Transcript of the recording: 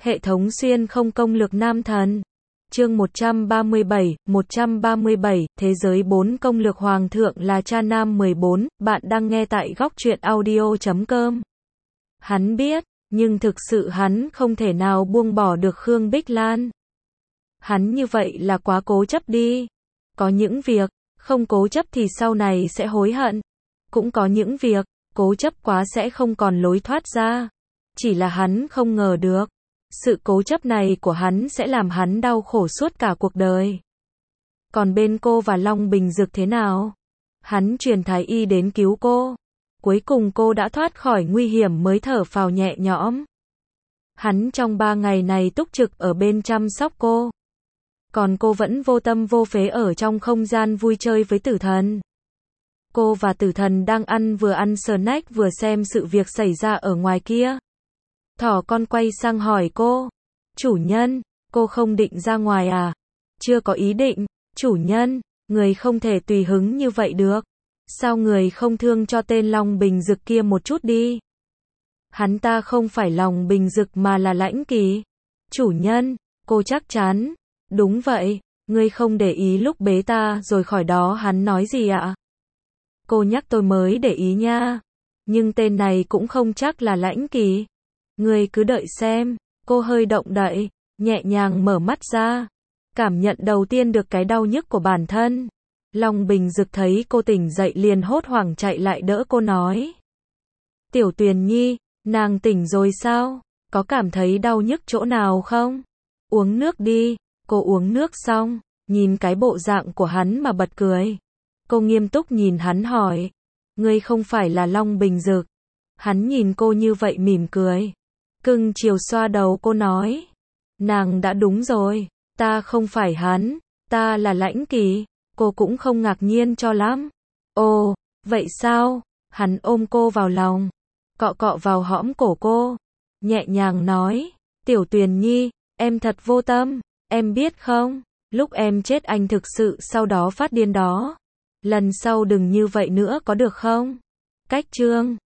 Hệ thống xuyên không công lược nam thần. Chương 137, Thế giới 4 công lược hoàng thượng là cha nam 14, bạn đang nghe tại góc truyện audio.com. Hắn biết, nhưng thực sự hắn không thể nào buông bỏ được Khương Bích Lan. Hắn như vậy là quá cố chấp đi. Có những việc, không cố chấp thì sau này sẽ hối hận. Cũng có những việc, cố chấp quá sẽ không còn lối thoát ra. Chỉ là hắn không ngờ được. Sự cố chấp này của hắn sẽ làm hắn đau khổ suốt cả cuộc đời. Còn bên cô và Long Bình Dực thế nào? Hắn truyền thái y đến cứu cô. Cuối cùng cô đã thoát khỏi nguy hiểm mới thở phào nhẹ nhõm. Hắn trong 3 ngày này túc trực ở bên chăm sóc cô. Còn cô vẫn vô tâm vô phế ở trong không gian vui chơi với tử thần. Cô và tử thần đang vừa ăn snack vừa xem sự việc xảy ra ở ngoài kia. Thỏ con quay sang hỏi cô. Chủ nhân, cô không định ra ngoài à? Chưa có ý định. Chủ nhân, người không thể tùy hứng như vậy được. Sao người không thương cho tên Long Bình Dực kia một chút đi? Hắn ta không phải Long Bình Dực mà là Lãnh Kỳ. Chủ nhân, cô chắc chắn. Đúng vậy, ngươi không để ý lúc bế ta rồi khỏi đó hắn nói gì ạ? Cô nhắc tôi mới để ý nha. Nhưng tên này cũng không chắc là Lãnh Kỳ. Ngươi cứ đợi xem. Cô hơi động đậy, nhẹ nhàng mở mắt ra. Cảm nhận đầu tiên được cái đau nhức của bản thân. Long Bình Dực thấy cô tỉnh dậy liền hốt hoảng chạy lại đỡ cô nói. Tiểu Tuyền Nhi, nàng tỉnh rồi sao? Có cảm thấy đau nhức chỗ nào không? Uống nước đi. Cô uống nước xong, nhìn cái bộ dạng của hắn mà bật cười. Cô nghiêm túc nhìn hắn hỏi. Ngươi không phải là Long Bình Dực. Hắn nhìn cô như vậy mỉm cười. Cưng chiều xoa đầu cô nói. Nàng đã đúng rồi, ta không phải hắn, ta là Lãnh Kỳ. Cô cũng không ngạc nhiên cho lắm. Ồ, vậy sao? Hắn ôm cô vào lòng, cọ cọ vào hõm cổ cô, nhẹ nhàng nói. Tiểu Tuyền Nhi, em thật vô tâm, em biết không? Lúc em chết anh thực sự sau đó phát điên đó. Lần sau đừng như vậy nữa có được không? Cách chương